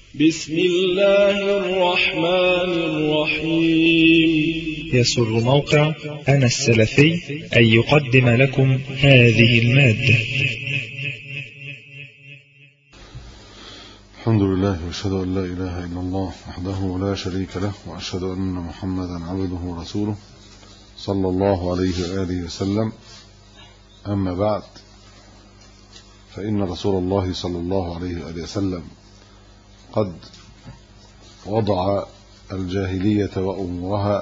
بسم الله الرحمن الرحيم. يسر موقع أنا السلفي أن يقدم لكم هذه المادة. الحمد لله وأشهد أن لا إله إلا الله وحده لا شريك له، وأشهد أن محمدا عبده ورسوله صلى الله عليه وآله وسلم. أما بعد، فإن رسول الله صلى الله عليه وآله وسلم قد وضع الجاهلية وأمورها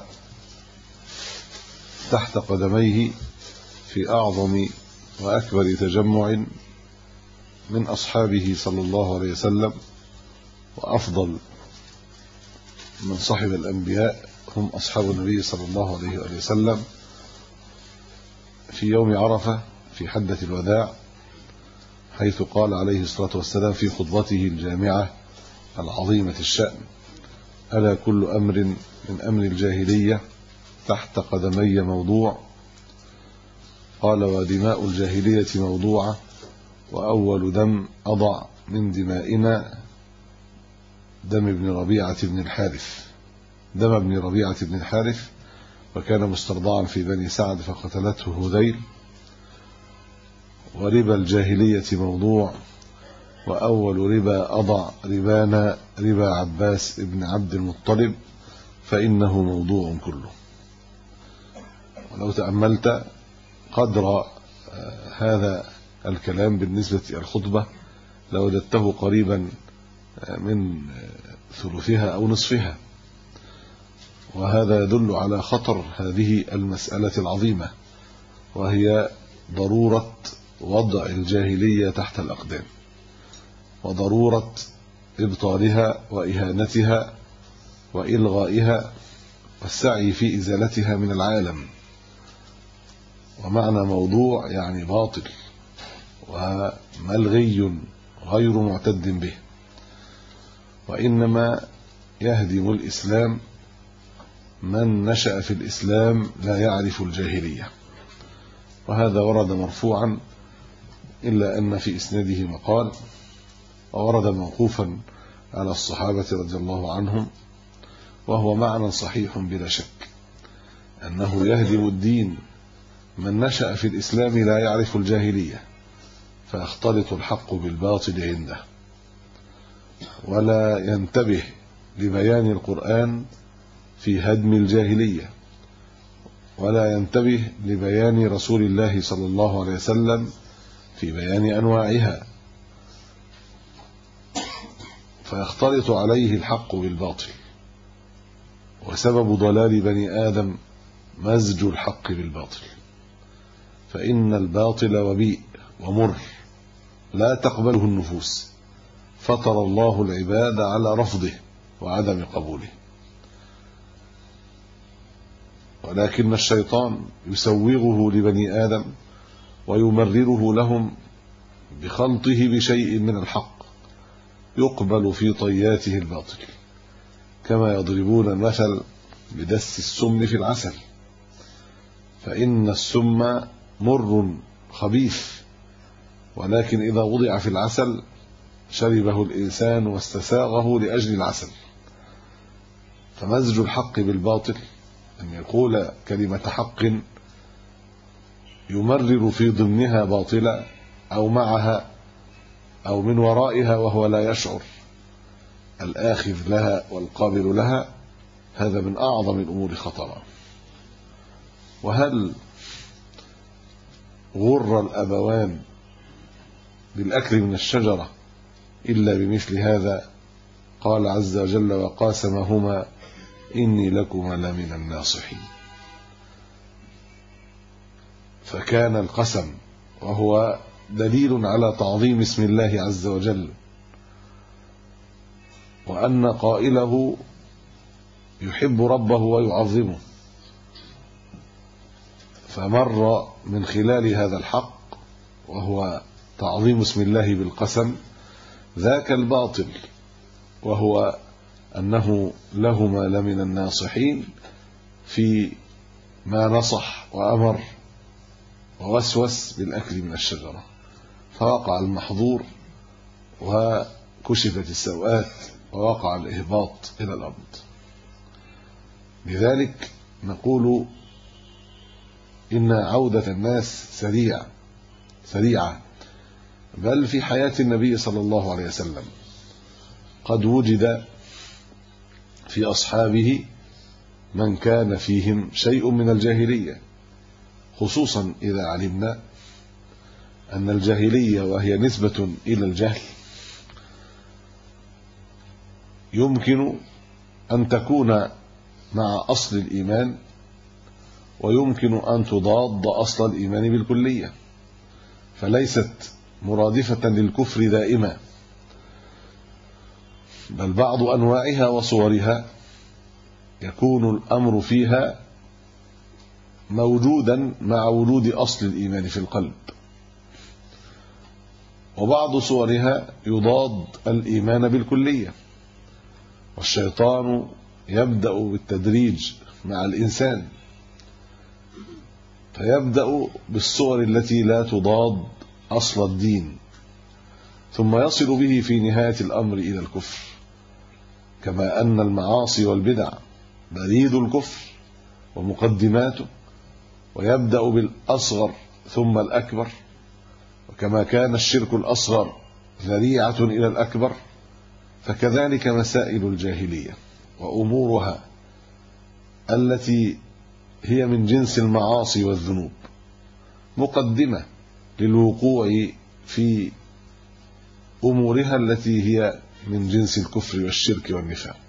تحت قدميه في أعظم وأكبر تجمع من أصحابه صلى الله عليه وسلم، وأفضل من صحب الأنبياء هم أصحاب النبي صلى الله عليه وآله وسلم في يوم عرفة في حجة الوداع، حيث قال عليه الصلاة والسلام في خطبته الجامعة العظيمة الشأن: ألا كل أمر من أمر الجاهلية تحت قدمي موضوع. قال: ودماء الجاهلية موضوعة، وأول دم أضع من دمائنا دم ابن ربيعة بن الحارث، وكان مسترضعا في بني سعد فقتلته هذيل. وربا الجاهلية موضوع، وأول ربا أضع ربانا ربا عباس ابن عبد المطلب، فإنه موضوع كله. ولو تأملت قدر هذا الكلام بالنسبة الخطبة لوجدته قريبا من ثلثها أو نصفها، وهذا يدل على خطر هذه المسألة العظيمة، وهي ضرورة وضع الجاهلية تحت الأقدام، وضرورة إبطالها وإهانتها وإلغائها والسعي في إزالتها من العالم. ومعنى موضوع يعني باطل وملغي غير معتد به. وإنما يهدم الإسلام من نشأ في الإسلام لا يعرف الجاهلية، وهذا ورد مرفوعا إلا أن في إسناده مقال، وورد موقوفا على الصحابة رضي الله عنهم، وهو معنى صحيح بلا شك، أنه يهدم الدين من نشأ في الإسلام لا يعرف الجاهلية، فيختلط الحق بالباطل عنده، ولا ينتبه لبيان القرآن في هدم الجاهلية، ولا ينتبه لبيان رسول الله صلى الله عليه وسلم في بيان أنواعها، فيختلط عليه الحق بالباطل. وسبب ضلال بني آدم مزج الحق بالباطل، فإن الباطل وبيء ومر لا تقبله النفوس، فطر الله العباد على رفضه وعدم قبوله، ولكن الشيطان يسوغه لبني آدم ويمرره لهم بخلطه بشيء من الحق يقبل في طياته الباطل، كما يضربون المثل بدس السم في العسل، فإن السم مر خبيث، ولكن إذا وضع في العسل شربه الإنسان واستساغه لأجل العسل. فمزج الحق بالباطل أن يقول كلمة حق يمرر في ضمنها باطلا أو معها أو من ورائها وهو لا يشعر، الآخذ لها والقابل لها، هذا من أعظم الأمور خطرا. وهل غر الأبوان بالأكل من الشجرة إلا بمثل هذا؟ قال عز وجل: وقاسمهما إني لكما لمن الناصحين. فكان القسم وهو دليل على تعظيم اسم الله عز وجل، وأن قائله يحب ربه ويعظمه، فمر من خلال هذا الحق وهو تعظيم اسم الله بالقسم ذاك الباطل، وهو أنه لهما لمن الناصحين في ما نصح وأمر ووسوس بالأكل من الشجرة، فوقع المحظور وكشفت السوءات ووقع الإهباط إلى الأرض. لذلك نقول إن عودة الناس سريعة، بل في حياة النبي صلى الله عليه وسلم قد وجد في أصحابه من كان فيهم شيء من الجاهلية، خصوصا إذا علمنا أن الجاهلية وهي نسبة إلى الجهل يمكن أن تكون مع أصل الإيمان، ويمكن أن تضاد أصل الإيمان بالكلية، فليست مرادفة للكفر دائما، بل بعض أنواعها وصورها يكون الأمر فيها موجودا مع وجود أصل الإيمان في القلب، وبعض صورها يضاد الإيمان بالكلية. والشيطان يبدأ بالتدريج مع الإنسان، فيبدأ بالصور التي لا تضاد أصل الدين، ثم يصل به في نهاية الأمر إلى الكفر، كما أن المعاصي والبدع بريد الكفر ومقدماته، ويبدأ بالأصغر ثم الأكبر، وكما كان الشرك الأصغر ذريعة إلى الأكبر، فكذلك مسائل الجاهلية وأمورها التي هي من جنس المعاصي والذنوب مقدمة للوقوع في أمورها التي هي من جنس الكفر والشرك والنفاق.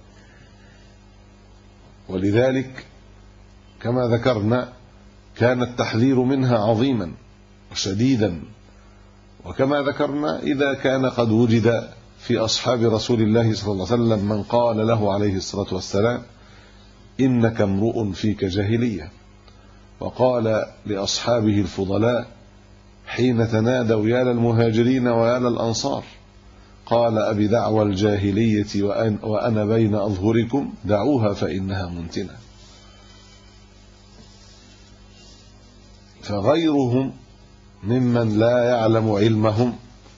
ولذلك كما ذكرنا كان التحذير منها عظيما وشديدا، وكما ذكرنا إذا كان قد وجد في أصحاب رسول الله صلى الله عليه وسلم من قال له عليه الصلاة والسلام إنك امرؤ فيك جاهلية، وقال لأصحابه الفضلاء حين تنادوا يا للمهاجرين ويا للأنصار، قال أبي دعوى الجاهلية وأنا بين أظهركم دعوها فإنها منتنة. فغيرهم ممن لا يعلم علمهم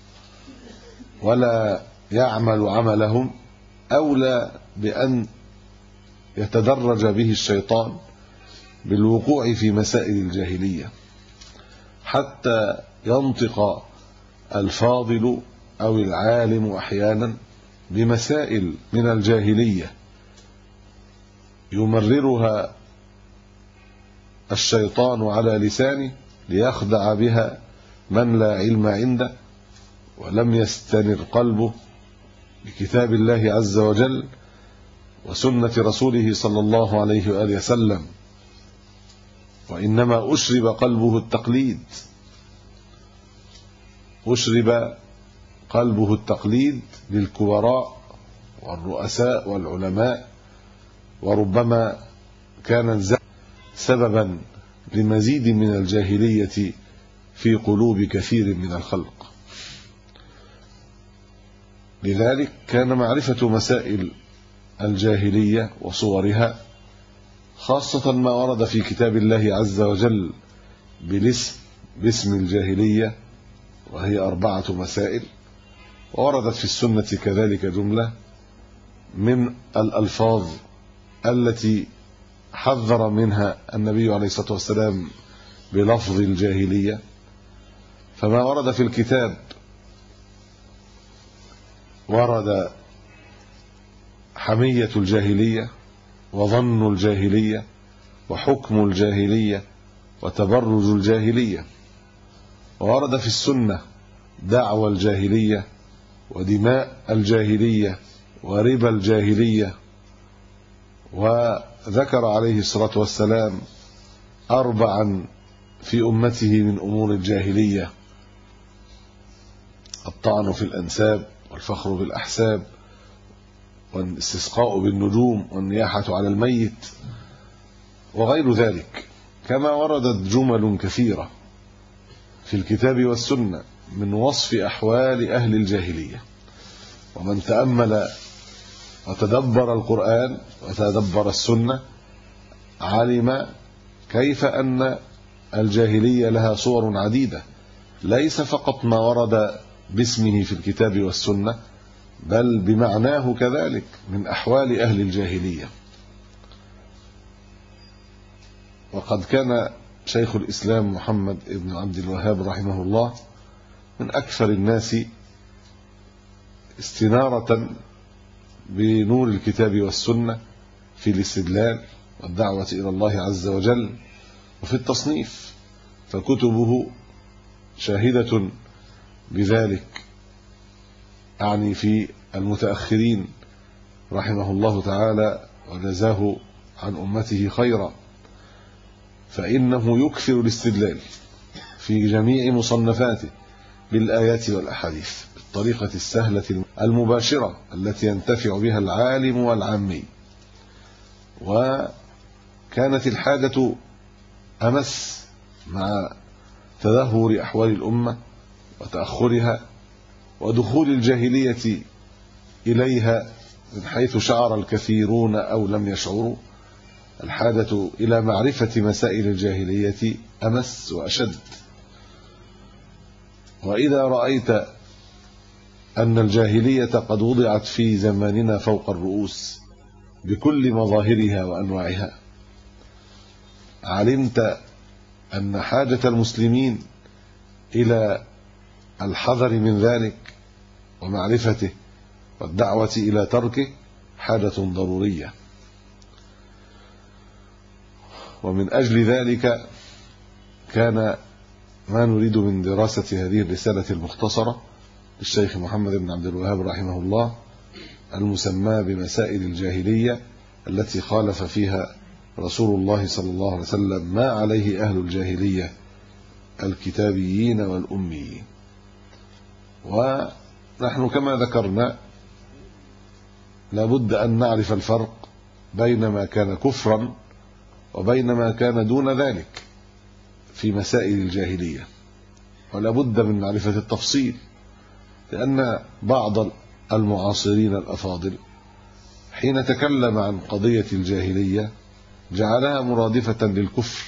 ولا يعمل عملهم أولى بأن يتدرج به الشيطان بالوقوع في مسائل الجاهلية، حتى ينطق الفاضل أو العالم أحيانا بمسائل من الجاهلية يمررها الشيطان على لسانه ليخدع بها من لا علم عنده ولم يستنر قلبه بكتاب الله عز وجل وسنة رسوله صلى الله عليه وآله وسلم، وإنما أشرب قلبه التقليد، أشرب قلبه التقليد للكبراء والرؤساء والعلماء، وربما كان سببا لمزيد من الجاهلية في قلوب كثير من الخلق. لذلك كان معرفة مسائل الجاهلية وصورها، خاصة ما ورد في كتاب الله عز وجل باسم الجاهلية، وهي 4 مسائل، ووردت في السنة كذلك جملة من الألفاظ التي حذر منها النبي عليه الصلاة والسلام بلفظ الجاهلية. فما ورد في الكتاب ورد حمية الجاهلية وظن الجاهلية وحكم الجاهلية وتبرج الجاهلية، وورد في السنة دعوى الجاهلية ودماء الجاهلية وربا الجاهلية. وذكر عليه الصلاة والسلام 4 في أمته من أمور الجاهلية: الطعن في الأنساب والفخر بالأحساب والاستسقاء بالنجوم والنياحة على الميت وغير ذلك، كما وردت جمل كثيرة في الكتاب والسنة من وصف أحوال أهل الجاهلية. ومن تأمل وتدبر القرآن وتدبر السنة علم كيف أن الجاهلية لها صور عديدة، ليس فقط ما ورد باسمه في الكتاب والسنة، بل بمعناه كذلك من أحوال أهل الجاهلية. وقد كان شيخ الإسلام محمد بن عبد الوهاب رحمه الله من أكثر الناس استنارة بنور الكتاب والسنة في الاستدلال والدعوة إلى الله عز وجل وفي التصنيف، فكتبه شاهدة بذلك، أعني في المتأخرين رحمه الله تعالى وجزاه عن أمته خيرا، فإنه يكثر الاستدلال في جميع مصنفاته بالآيات والأحاديث بالطريقة السهلة المباشرة التي ينتفع بها العالم والعامي. وكانت الحاجة أمس مع تدهور أحوال الأمة وتأخرها ودخول الجاهلية إليها من حيث شعر الكثيرون أو لم يشعروا. الحاجة إلى معرفة مسائل الجاهلية أمس وأشد. وإذا رأيت أن الجاهلية قد وضعت في زماننا فوق الرؤوس بكل مظاهرها وأنواعها، علمت أن حاجة المسلمين إلى الحذر من ذلك ومعرفته والدعوة إلى تركه حاجة ضرورية. ومن أجل ذلك كان ما نريد من دراسة هذه الرسالة المختصرة للشيخ محمد بن عبد الوهاب رحمه الله المسمى بمسائل الجاهلية التي خالف فيها رسول الله صلى الله عليه وسلم ما عليه أهل الجاهلية الكتابيين والأميين. ونحن كما ذكرنا لابد أن نعرف الفرق بين ما كان كفرا وبين ما كان دون ذلك في مسائل الجاهلية، ولا بد من معرفة التفصيل، لأن بعض المعاصرين الأفاضل حين تكلم عن قضية الجاهلية جعلها مرادفة للكفر،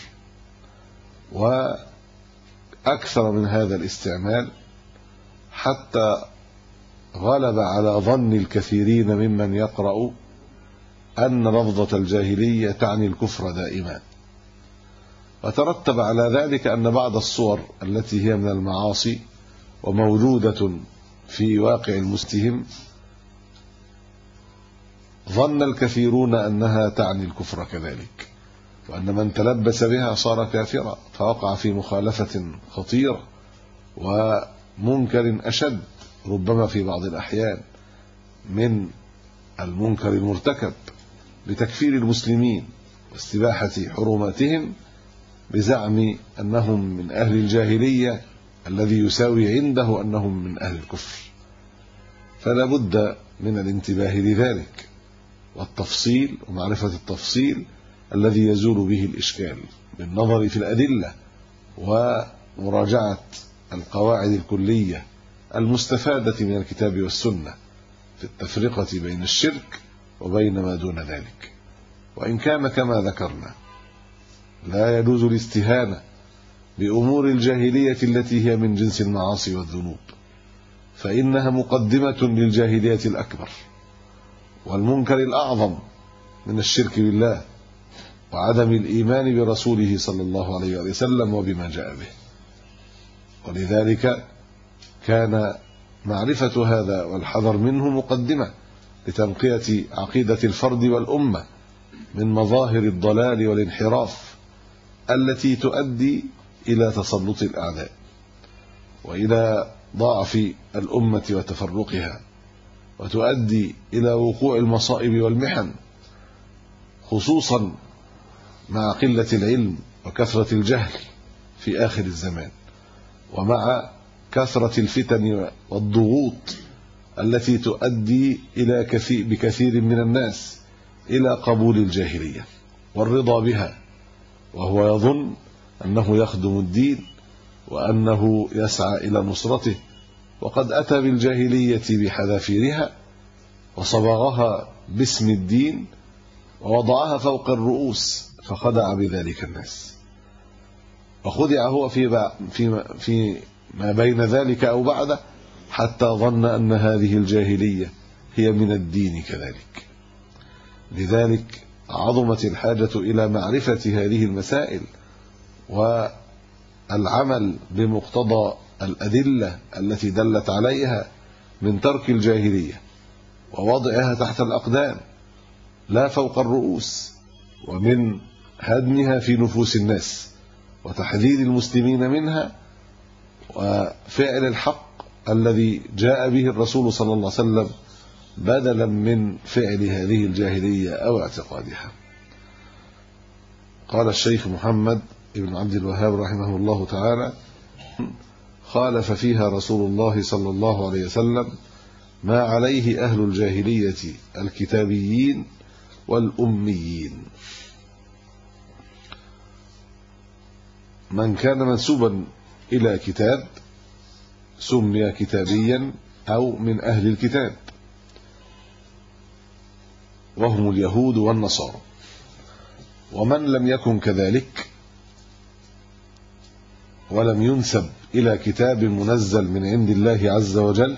وأكثر من هذا الاستعمال حتى غلب على ظن الكثيرين ممن يقرأ أن لفظة الجاهلية تعني الكفر دائما. وترتب على ذلك أن بعض الصور التي هي من المعاصي وموجودة في واقع المسلم ظن الكثيرون أنها تعني الكفر كذلك، وأن من تلبس بها صار كافرا، فوقع في مخالفة خطيرة ومنكر أشد ربما في بعض الأحيان من المنكر المرتكب بتكفير المسلمين واستباحة حرماتهم بزعم أنهم من أهل الجاهلية الذي يساوي عنده أنهم من أهل الكفر. فلا بد من الانتباه لذلك والتفصيل ومعرفة التفصيل الذي يزول به الإشكال بالنظر في الأدلة ومراجعة القواعد الكلية المستفادة من الكتاب والسنة في التفرقة بين الشرك وبين ما دون ذلك. وإن كان كما ذكرنا لا يجوز الاستهانة بأمور الجاهلية التي هي من جنس المعاصي والذنوب، فإنها مقدمة للجاهلية الأكبر والمنكر الأعظم من الشرك بالله وعدم الإيمان برسوله صلى الله عليه وسلم وبما جاء به. ولذلك كان معرفة هذا والحذر منه مقدمة لتنقية عقيدة الفرد والأمة من مظاهر الضلال والانحراف التي تؤدي إلى تسلط الأعداء وإلى ضعف الأمة وتفرقها، وتؤدي إلى وقوع المصائب والمحن، خصوصا مع قلة العلم وكثرة الجهل في آخر الزمان، ومع كثرة الفتن والضغوط التي تؤدي إلى بكثير من الناس إلى قبول الجاهلية والرضا بها، وهو يظن أنه يخدم الدين وأنه يسعى إلى نصرته، وقد أتى بالجاهلية بحذافيرها وصبغها باسم الدين ووضعها فوق الرؤوس، فخدع بذلك الناس. وخدع هو في ما بين ذلك أو بعده، حتى ظن أن هذه الجاهلية هي من الدين كذلك. لذلك عظمت الحاجة إلى معرفة هذه المسائل والعمل بمقتضى الأدلة التي دلت عليها من ترك الجاهلية ووضعها تحت الأقدام لا فوق الرؤوس، ومن هدمها في نفوس الناس وتحذير المسلمين منها، وفعل الحق الذي جاء به الرسول صلى الله عليه وسلم بدلا من فعل هذه الجاهلية أو اعتقادها. قال الشيخ محمد بن عبد الوهاب رحمه الله تعالى: خالف فيها رسول الله صلى الله عليه وسلم ما عليه أهل الجاهلية الكتابيين والأميين. من كان منسوبا إلى كتاب سمي كتابيا أو من أهل الكتاب، وهم اليهود والنصارى. ومن لم يكن كذلك ولم ينسب إلى كتاب منزل من عند الله عز وجل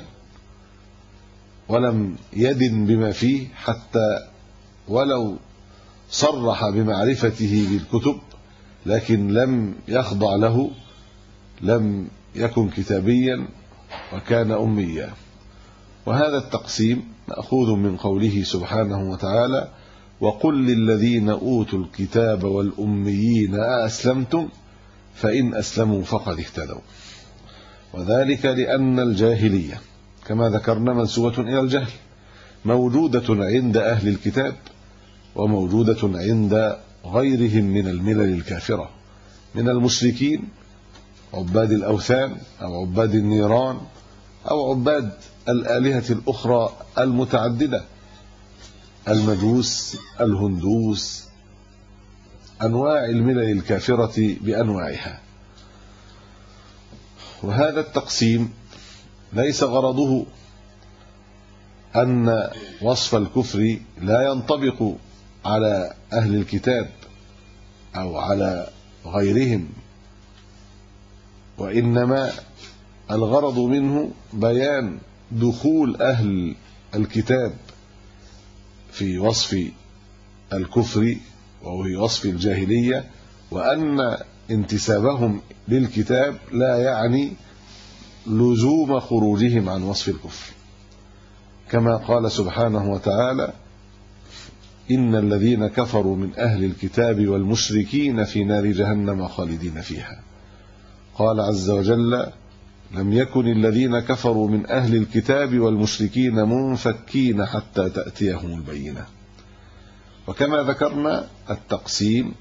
ولم يدن بما فيه حتى ولو صرح بمعرفته بالكتب لكن لم يخضع له، لم يكن كتابيا وكان أميا. وهذا التقسيم مأخوذ من قوله سبحانه وتعالى: وقل للذين أوتوا الكتاب والأميين أأسلمتم فإن أسلموا فقد اهتدوا. وذلك لأن الجاهلية كما ذكرنا منسوبة إلى الجهل، موجودة عند أهل الكتاب وموجودة عند غيرهم من الملل الكافرة من المشركين، عباد الأوثان أو عباد النيران أو عباد الآلهة الأخرى المتعددة، المجوس، الهندوس، أنواع الملل الكافرة بأنواعها. وهذا التقسيم ليس غرضه أن وصف الكفر لا ينطبق على أهل الكتاب أو على غيرهم، وإنما الغرض منه بيان دخول أهل الكتاب في وصف الكفر وفي وصف الجاهلية، وأن انتسابهم للكتاب لا يعني لزوم خروجهم عن وصف الكفر، كما قال سبحانه وتعالى: إن الذين كفروا من أهل الكتاب والمشركين في نار جهنم خالدين فيها. قال عز وجل: لم يكن الذين كفروا من أهل الكتاب والمشركين منفكين حتى تأتيهم البينة. وكما ذكرنا التقسيم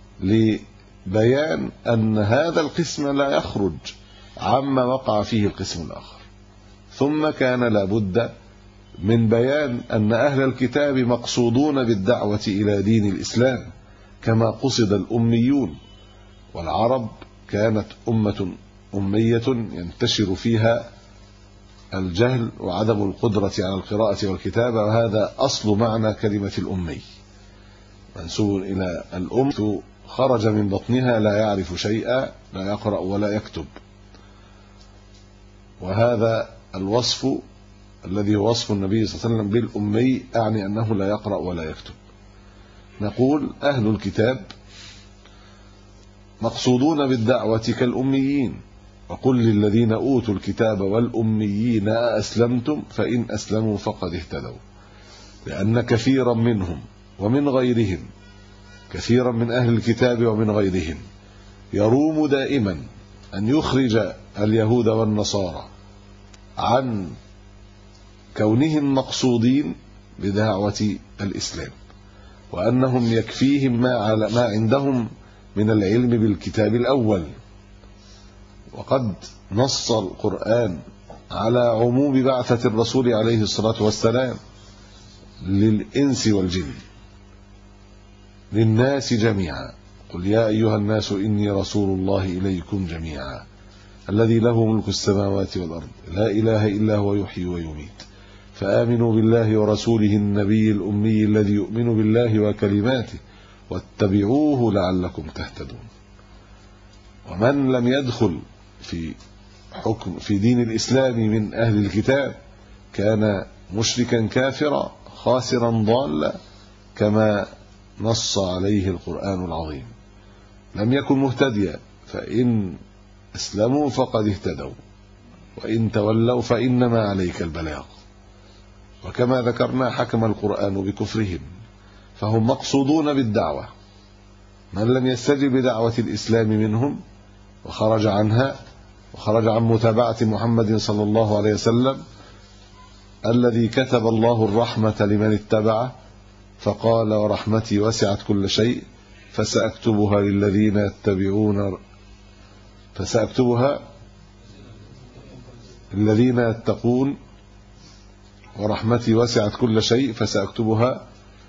لبيان أن هذا القسم لا يخرج عما وقع فيه القسم الآخر. ثم كان لابد من بيان أن أهل الكتاب مقصودون بالدعوة إلى دين الإسلام كما قصد الأميون، والعرب كانت أمة أمية ينتشر فيها الجهل وعدم القدرة على القراءة والكتابة، وهذا أصل معنى كلمة الأمي، منسوب إلى الأم خرج من بطنها لا يعرف شيئا، لا يقرأ ولا يكتب. وهذا الوصف الذي هو وصف النبي صلى الله عليه وسلم بالأمي أعني أنه لا يقرأ ولا يكتب. نقول أهل الكتاب مقصودون بالدعوة كالأميين، وقل للذين أوتوا الكتاب والأميين أأسلمتم فإن أسلموا فقد اهتدوا، لأن كثيرا منهم ومن غيرهم، كثيرا من أهل الكتاب ومن غيرهم، يروم دائما أن يخرج اليهود والنصارى عن كونهم مقصودين بدعوة الإسلام، وأنهم يكفيهم ما عندهم من العلم بالكتاب الأول. وقد نص القرآن على عموم بعثة الرسول عليه الصلاة والسلام للإنس والجن، للناس جميعا: قل يا أيها الناس إني رسول الله إليكم جميعا الذي له ملك السماوات والأرض لا إله إلا هو يحيي ويميت فآمنوا بالله ورسوله النبي الأمي الذي يؤمن بالله وكلماته واتبعوه لعلكم تهتدون. ومن لم يدخل في دين الإسلام من أهل الكتاب كان مشركا كافرا خاسرا ضالا كما نص عليه القرآن العظيم. لم يكن مهتديا، فإن أسلموا فقد اهتدوا، وإن تولوا فإنما عليك البلاغ. وكما ذكرنا حكم القرآن بكفرهم، فهم مقصودون بالدعوة. من لم يستجب لدعوة الإسلام منهم وخرج عنها وخرج عن متابعة محمد صلى الله عليه وسلم الذي كتب الله الرحمة لمن اتبعه، فقال ورحمتي وسعت كل شيء فسأكتبها الذين يتقون، ورحمتي وسعت كل شيء فسأكتبها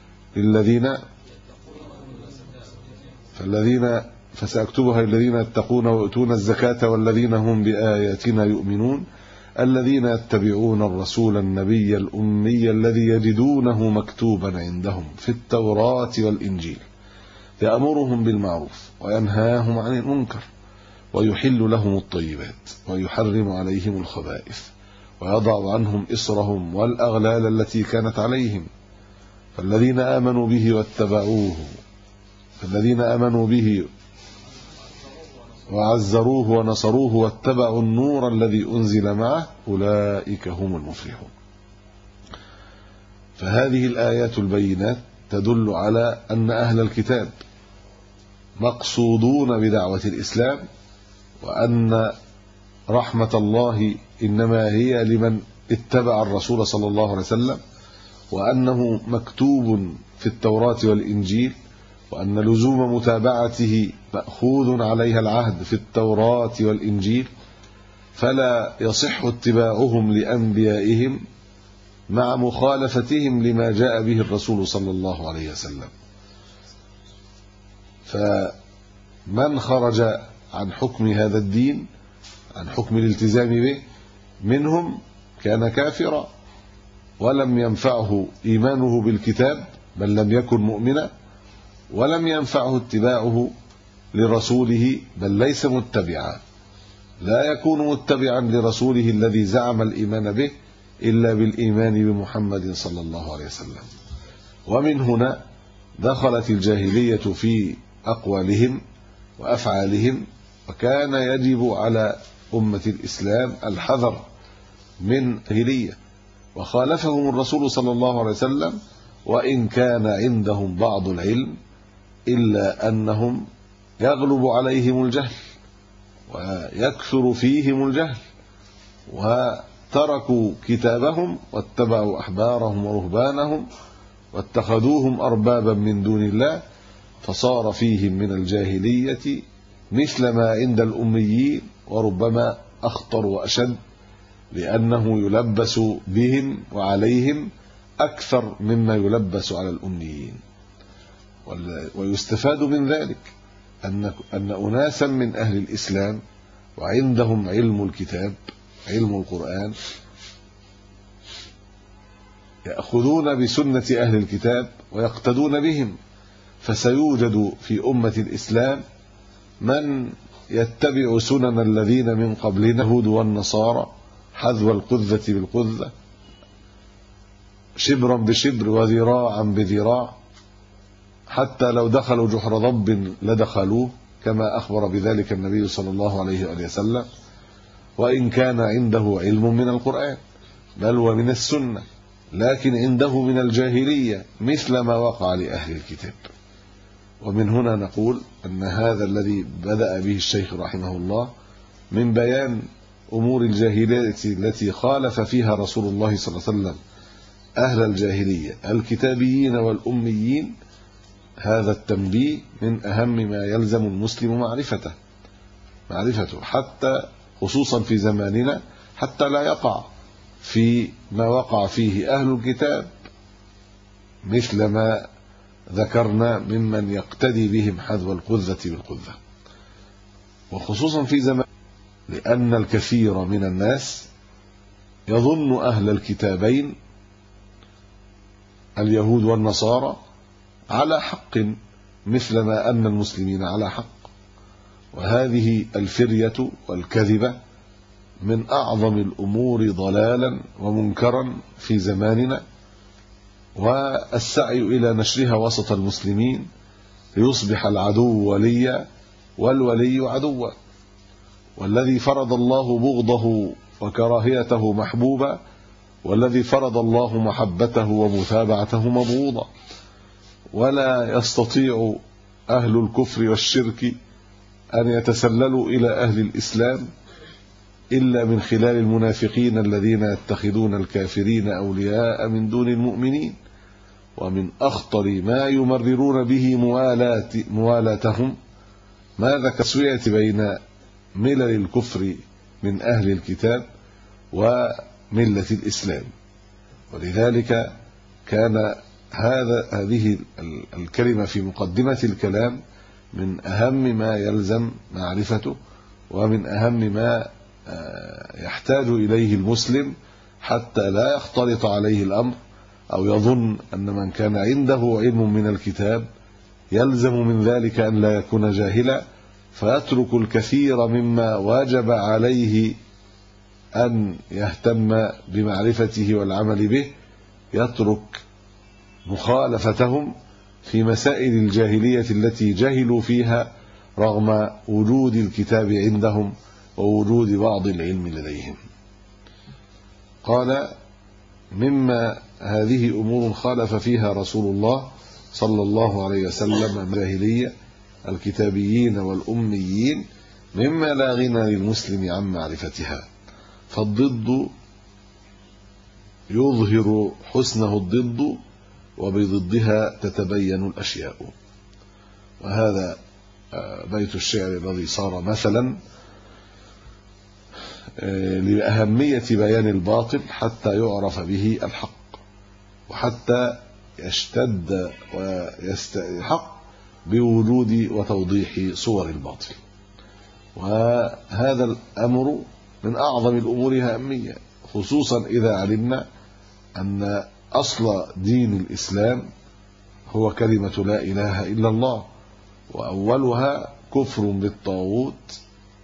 للذين يتقون ويؤتون الزكاة والذين هم بآياتنا يؤمنون الذين يتبعون الرسول النبي الأمي الذي يجدونه مكتوبا عندهم في التوراة والإنجيل يأمرهم بالمعروف وينهاهم عن المنكر ويحل لهم الطيبات ويحرم عليهم الخبائث ويضع عنهم إصرهم والأغلال التي كانت عليهم. فالذين آمنوا به وعزروه ونصروه واتبعوا النور الذي أنزل معه أولئك هم المفلحون. فهذه الآيات البينات تدل على أن أهل الكتاب مقصودون بدعوة الإسلام، وأن رحمة الله إنما هي لمن اتبع الرسول صلى الله عليه وسلم، وأنه مكتوب في التوراة والإنجيل، وأن لزوم متابعته مأخوذ عليها العهد في التوراة والإنجيل، فلا يصح اتباعهم لأنبيائهم مع مخالفتهم لما جاء به الرسول صلى الله عليه وسلم. فمن خرج عن حكم هذا الدين، عن حكم الالتزام به منهم، كان كافرا ولم ينفعه إيمانه بالكتاب، بل لم يكن مؤمنا، ولم ينفعه اتباعه لرسوله، بل ليس متبعا. لا يكون متبعا لرسوله الذي زعم الإيمان به إلا بالإيمان بمحمد صلى الله عليه وسلم. ومن هنا دخلت الجاهلية في أقوالهم وأفعالهم، وكان يجب على أمة الإسلام الحذر من الجاهلية، وخالفهم الرسول صلى الله عليه وسلم وإن كان عندهم بعض العلم، إلا أنهم يغلب عليهم الجهل ويكثر فيهم الجهل، وتركوا كتابهم واتبعوا أحبارهم ورهبانهم واتخذوهم أربابا من دون الله، فصار فيهم من الجاهلية مثل ما عند الأميين، وربما أخطر وأشد، لأنه يلبس بهم وعليهم أكثر مما يلبس على الأميين. ويستفاد من ذلك أن أناسا من أهل الإسلام وعندهم علم الكتاب، علم القرآن، يأخذون بسنة أهل الكتاب ويقتدون بهم، فسيوجد في أمة الإسلام من يتبع سنن الذين من قبلنا اليهود والنصارى حذو القذة بالقذة، شبرا بشبر وذراعا بذراع، حتى لو دخلوا جحر ضب لدخلوه، كما أخبر بذلك النبي صلى الله عليه وسلم، وإن كان عنده علم من القرآن بل ومن السنة، لكن عنده من الجاهلية مثل ما وقع لأهل الكتاب. ومن هنا نقول أن هذا الذي بدأ به الشيخ رحمه الله من بيان أمور الجاهلية التي خالف فيها رسول الله صلى الله عليه وسلم أهل الجاهلية الكتابيين والأميين، هذا التنبيه من أهم ما يلزم المسلم معرفته حتى خصوصا في زماننا، حتى لا يقع في ما وقع فيه أهل الكتاب مثل ما ذكرنا ممن يقتدي بهم حذو القذة بالقذة. وخصوصا في زمان، لأن الكثير من الناس يظن أهل الكتابين اليهود والنصارى على حق مثل ما أن المسلمين على حق، وهذه الفرية والكذبة من أعظم الأمور ضلالا ومنكرا في زماننا، والسعي إلى نشرها وسط المسلمين ليصبح العدو وليا والولي عدوا، والذي فرض الله بغضه وكراهيته محبوبا، والذي فرض الله محبته ومتابعته مبغوضا. ولا يستطيع أهل الكفر والشرك أن يتسللوا إلى أهل الإسلام إلا من خلال المنافقين الذين يتخذون الكافرين أولياء من دون المؤمنين. ومن أخطر ما يمررون به موالاتهم ماذا كالتسوية بين ملل الكفر من أهل الكتاب وملة الإسلام. ولذلك كان هذه الكلمة في مقدمة الكلام من أهم ما يلزم معرفته، ومن أهم ما يحتاج إليه المسلم حتى لا يختلط عليه الأمر أو يظن أن من كان عنده علم من الكتاب يلزم من ذلك أن لا يكون جاهلا، فيترك الكثير مما واجب عليه أن يهتم بمعرفته والعمل به، يترك مخالفتهم في مسائل الجاهلية التي جهلوا فيها رغم وجود الكتاب عندهم ووجود بعض العلم لديهم. قال: مما هذه أمور خالف فيها رسول الله صلى الله عليه وسلم الجاهلية الكتابيين والأميين مما لا غنى للمسلم عن معرفتها، فالضد يظهر حسنه الضد، وبضدها تتبين الأشياء. وهذا بيت الشعر الذي صار مثلا لأهمية بيان الباطل حتى يعرف به الحق، وحتى يشتد ويستحق بوجود وتوضيح صور الباطل. وهذا الأمر من أعظم الأمور أهمية، خصوصا إذا علمنا أن أصل دين الإسلام هو كلمة لا إله إلا الله، وأولها كفر بالطاغوت،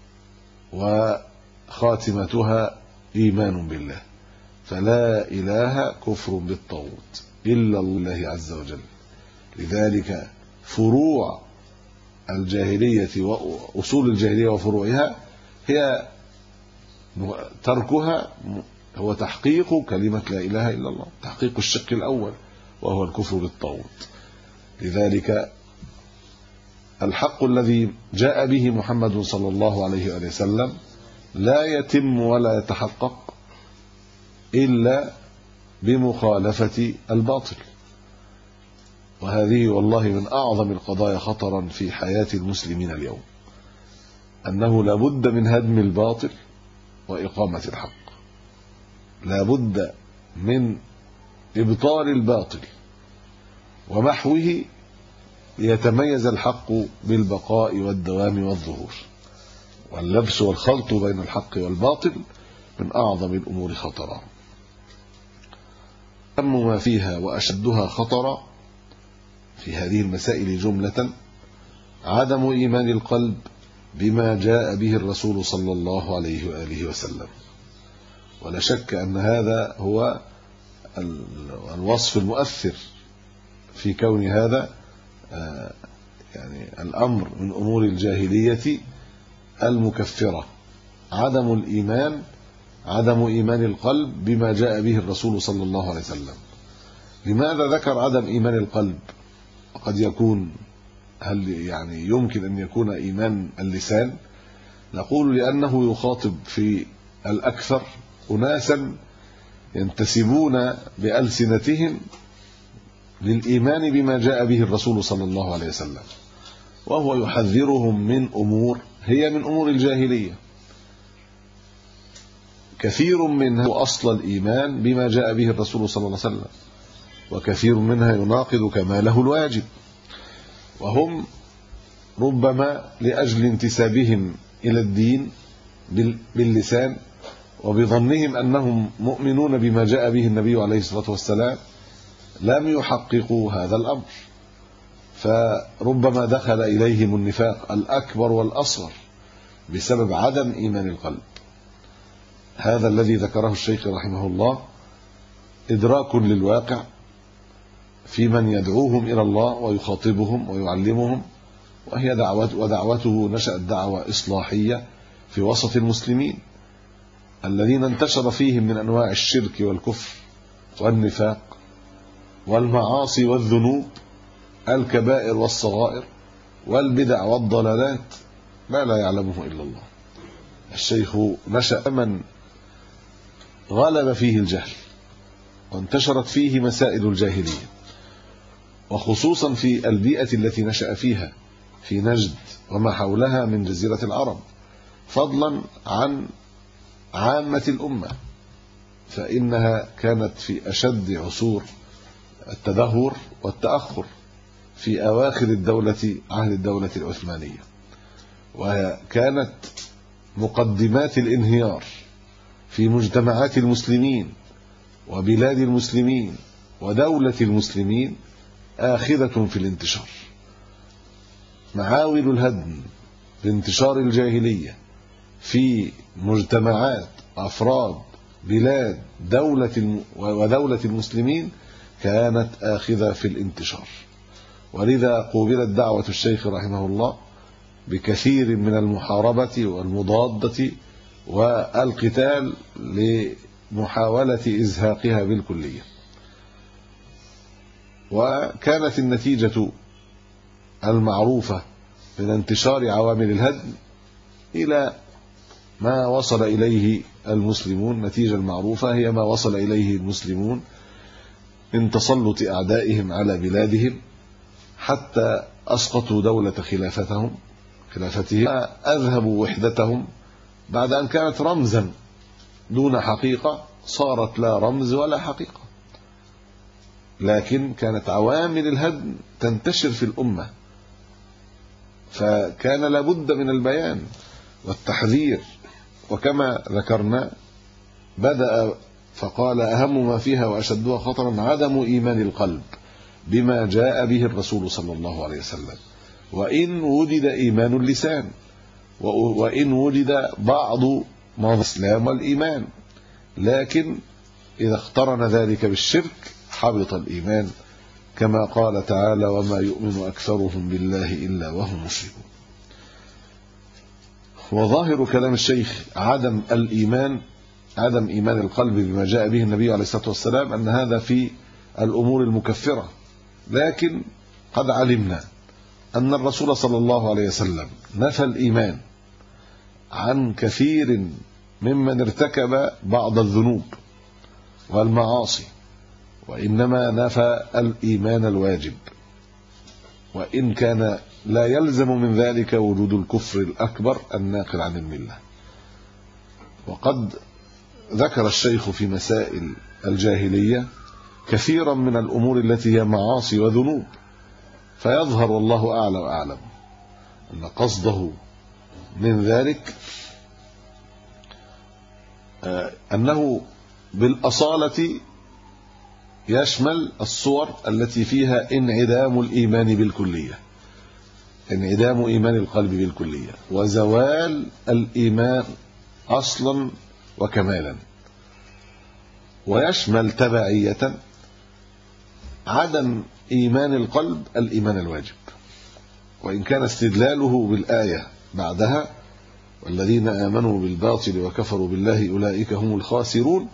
وخاتمتها إيمان بالله. فلا إله كفر بالطاغوت إلا الله عز وجل. لذلك فروع الجاهلية وأصول الجاهلية وفروعها هي تركها هو تحقيق كلمة لا إله إلا الله، تحقيق الشق الأول وهو الكفر بالطاغوت. لذلك الحق الذي جاء به محمد صلى الله عليه وسلم لا يتم ولا يتحقق إلا بمخالفة الباطل. وهذه والله من أعظم القضايا خطرا في حياة المسلمين اليوم، أنه لا بد من هدم الباطل وإقامة الحق، لا بد من إبطال الباطل ومحوه ليتميز الحق بالبقاء والدوام والظهور. واللبس والخلط بين الحق والباطل من أعظم الأمور خطرا. أهم ما فيها وأشدها خطرا في هذه المسائل جملة عدم إيمان القلب بما جاء به الرسول صلى الله عليه وآله وسلم. ولا شك أن هذا هو الوصف المؤثر في كون هذا يعني الأمر من أمور الجاهلية المكفرة، عدم الإيمان، عدم إيمان القلب بما جاء به الرسول صلى الله عليه وسلم. لماذا ذكر عدم إيمان القلب؟ قد يكون هل يعني يمكن أن يكون إيمان اللسان؟ نقول لأنه يخاطب في الأكثر أناسا ينتسبون بألسنتهم للإيمان بما جاء به الرسول صلى الله عليه وسلم، وهو يحذرهم من أمور هي من أمور الجاهلية، كثير منها أصل الإيمان بما جاء به الرسول صلى الله عليه وسلم، وكثير منها يناقض كماله الواجب. وهم ربما لأجل انتسابهم إلى الدين باللسان وبظنهم أنهم مؤمنون بما جاء به النبي عليه الصلاة والسلام لم يحققوا هذا الأمر، فربما دخل إليهم النفاق الأكبر والأصغر بسبب عدم إيمان القلب. هذا الذي ذكره الشيخ رحمه الله إدراك للواقع في من يدعوهم إلى الله ويخاطبهم ويعلمهم، وهي ودعوته نشأت دعوة إصلاحية في وسط المسلمين الذين انتشر فيهم من أنواع الشرك والكفر والنفاق والمعاصي والذنوب، الكبائر والصغائر والبدع والضلالات ما لا يعلمه إلا الله. الشيخ نشأ من غلب فيه الجهل وانتشرت فيه مسائل الجاهلية، وخصوصا في البيئة التي نشأ فيها في نجد وما حولها من جزيرة العرب، فضلا عن عامة الأمة، فإنها كانت في أشد عصور التدهور والتأخر في أواخر عهد الدولة العثمانية، وكانت مقدمات الانهيار في مجتمعات المسلمين وبلاد المسلمين ودولة المسلمين آخذة في الانتشار. معاول الهدم لانتشار الجاهلية في مجتمعات أفراد بلاد ودولة المسلمين كانت آخذة في الانتشار، ولذا قوبلت دعوة الشيخ رحمه الله بكثير من المحاربة والمضادة والقتال لمحاولة إزهاقها بالكلية. وكانت النتيجة المعروفة من انتشار عوامل الهدم إلى ما وصل إليه المسلمون. النتيجة المعروفة هي ما وصل إليه المسلمون من تسلط أعدائهم على بلادهم حتى أسقطوا دولة خلافتهم أذهبوا وحدتهم بعد أن كانت رمزا دون حقيقة، صارت لا رمز ولا حقيقة، لكن كانت عوامل الهدم تنتشر في الأمة، فكان لابد من البيان والتحذير. وكما ذكرنا بدأ فقال أهم ما فيها وأشدها خطرا عدم إيمان القلب بما جاء به الرسول صلى الله عليه وسلم، وإن وجد إيمان اللسان، وإن وجد بعض مظاهر الإسلام والإيمان، لكن إذا اقترن ذلك بالشرك حبط الإيمان، كما قال تعالى وما يؤمن أكثرهم بالله إلا وهم مشركون. وظاهر كلام الشيخ عدم إيمان القلب بما جاء به النبي عليه الصلاة والسلام أن هذا في الأمور المكفرة، لكن قد علمنا أن الرسول صلى الله عليه وسلم نفى الإيمان عن كثير ممن ارتكب بعض الذنوب والمعاصي، وإنما نفى الإيمان الواجب، وإن كان لا يلزم من ذلك وجود الكفر الأكبر الناقل عن الملة. وقد ذكر الشيخ في مسائل الجاهلية كثيرا من الأمور التي هي معاصي وذنوب، فيظهر والله أعلى وأعلم أن قصده من ذلك أنه بالأصالة يشمل الصور التي فيها انعدام الإيمان بالكلية، انعدام إيمان القلب بالكلية، وزوال الإيمان أصلا وكمالا، ويشمل تبعية عدم إيمان القلب الإيمان الواجب. وإن كان استدلاله بالآية بعدها والذين آمنوا بالباطل وكفروا بالله أولئك هم الخاسرون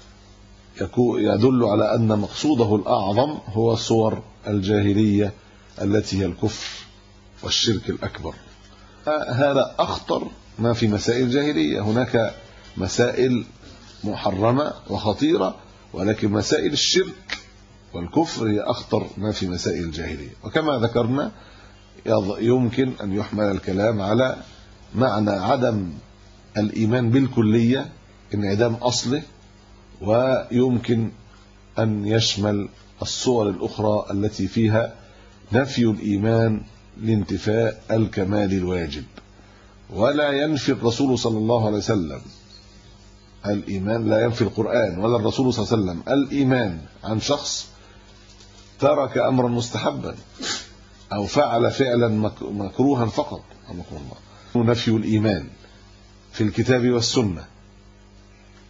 يدل على أن مقصوده الأعظم هو صور الجاهلية التي هي الكفر والشرك الأكبر. هذا أخطر ما في مسائل الجاهلية. هناك مسائل محرمة وخطيرة، ولكن مسائل الشرك والكفر هي أخطر ما في مسائل الجاهلية. وكما ذكرنا يمكن أن يحمل الكلام على معنى عدم الإيمان بالكلية انعدام أصله، ويمكن أن يشمل الصور الأخرى التي فيها نفي الإيمان لانتفاء الكمال الواجب. ولا ينفي الرسول صلى الله عليه وسلم الإيمان، لا ينفي القرآن ولا الرسول صلى الله عليه وسلم الإيمان عن شخص ترك أمرا مستحبا أو فعل فعلا مكروها فقط، نفي الإيمان في الكتاب والسنة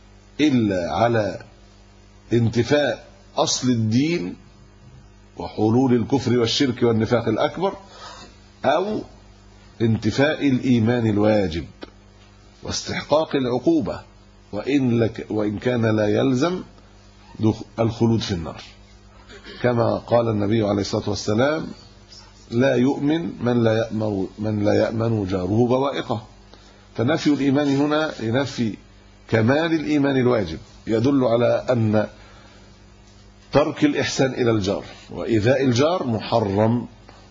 إلا على انتفاء أصل الدين وحلول الكفر والشرك والنفاق الأكبر، أو انتفاء الإيمان الواجب واستحقاق العقوبة، وإن كان لا يلزم الخلود في النار، كما قال النبي عليه الصلاة والسلام: لا يؤمن من لا يأمن جاره بوائقه. فنفي الإيمان هنا ينفي كمال الإيمان الواجب، يدل على أن ترك الإحسان إلى الجار وإيذاء الجار محرم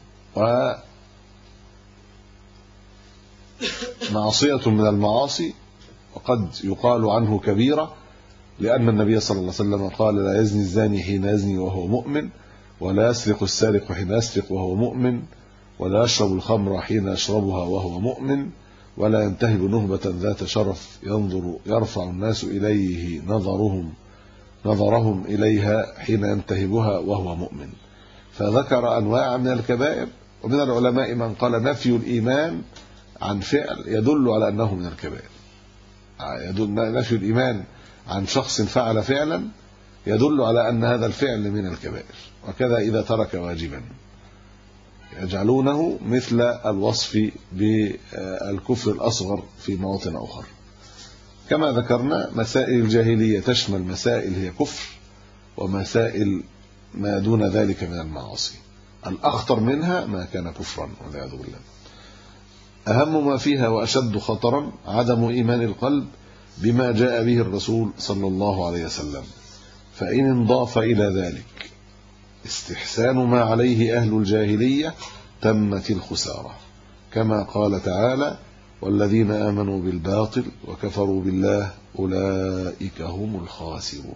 ومعصية من المعاصي، وقد يقال عنه كبيرة، لأن النبي صلى الله عليه وسلم قال: لا يزني الزاني حين يزني وهو مؤمن، ولا يسرق السارق حين يسرق وهو مؤمن، ولا يشرب الخمر حين يشربها وهو مؤمن، ولا ينتهب نهبة ذات شرف يرفع الناس إليه نظرهم إليها حين ينتهبها وهو مؤمن. فذكر أنواع من الكبائر، ومن العلماء من قال نفي الإيمان عن فعل يدل على أنه من الكبائر، نفي الإيمان عن شخص فعل فعلا يدل على أن هذا الفعل من الكبائر. وكذا إذا ترك واجبا يجعلونه مثل الوصف بالكفر الأصغر في مواطن أخرى. كما ذكرنا مسائل الجاهلية تشمل مسائل هي كفر ومسائل ما دون ذلك من المعاصي، الأخطر منها ما كان كفرا والعياذ بالله. أهم ما فيها وأشد خطرا عدم إيمان القلب بما جاء به الرسول صلى الله عليه وسلم، فإن انضاف إلى ذلك استحسان ما عليه أهل الجاهلية تمت الخسارة، كما قال تعالى: والذين آمنوا بالباطل وكفروا بالله أولئك هم الخاسرون.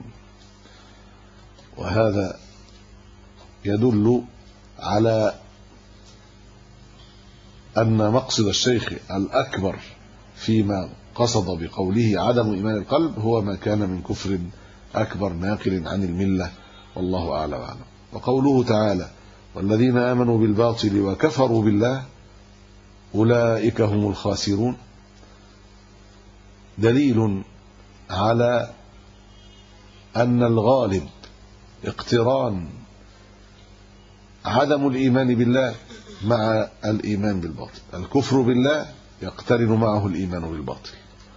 وهذا يدل على أن مقصد الشيخ الأكبر فيما قصد بقوله عدم إيمان القلب هو ما كان من كفر أكبر ناقل عن الملة، والله أعلم وأعلم. وقوله تعالى: والذين آمنوا بالباطل وكفروا بالله أولئك هم الخاسرون، دليل على أن الغالب اقتران عدم الإيمان بالله مع الإيمان بالباطل، الكفر بالله يقترن معه الإيمان بالباطل،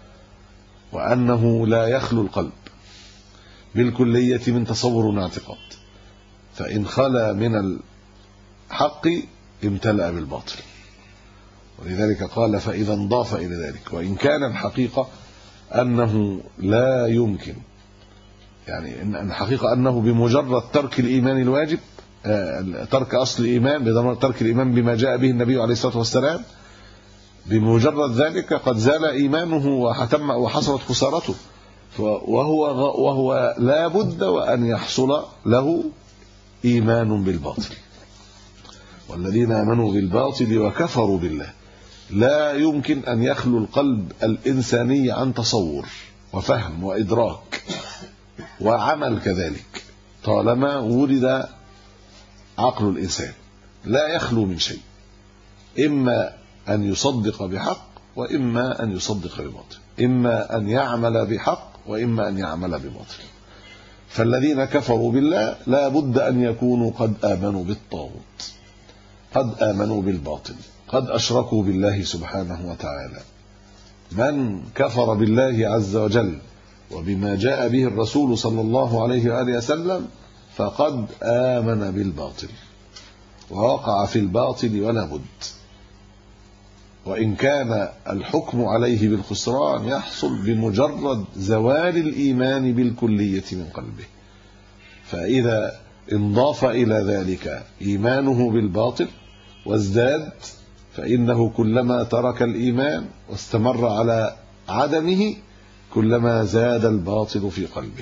وأنه لا يخلو القلب بالكلية من تصور واعتقاد، فإن خلا من الحق امتلأ بالباطل. ولذلك قال: فإذا انضاف إلى ذلك، وإن كان الحقيقة أنه لا يمكن، يعني إن الحقيقة أنه بمجرد ترك الإيمان الواجب، ترك أصل الإيمان، بضمان ترك الإيمان بما جاء به النبي عليه الصلاة والسلام، بمجرد ذلك قد زال إيمانه وحصلت خسارته، وهو لا بد وأن يحصل له إيمان بالباطل. والذين آمنوا بالباطل وكفروا بالله، لا يمكن أن يخلو القلب الإنساني عن تصور وفهم وإدراك وعمل كذلك، طالما ولد عقل الإنسان لا يخلو من شيء، إما أن يصدق بحق وإما أن يصدق بباطل، إما أن يعمل بحق وإما أن يعمل بباطل. فالذين كفروا بالله لا بد أن يكونوا قد آمنوا بالطاغوت، قد آمنوا بالباطل، قد أشركوا بالله سبحانه وتعالى. من كفر بالله عز وجل وبما جاء به الرسول صلى الله عليه وآله وسلم فقد آمن بالباطل ووقع في الباطل ولا بد، وإن كان الحكم عليه بالخسران يحصل بمجرد زوال الإيمان بالكلية من قلبه. فإذا انضاف إلى ذلك إيمانه بالباطل وازداد، فإنه كلما ترك الإيمان واستمر على عدمه كلما زاد الباطل في قلبه.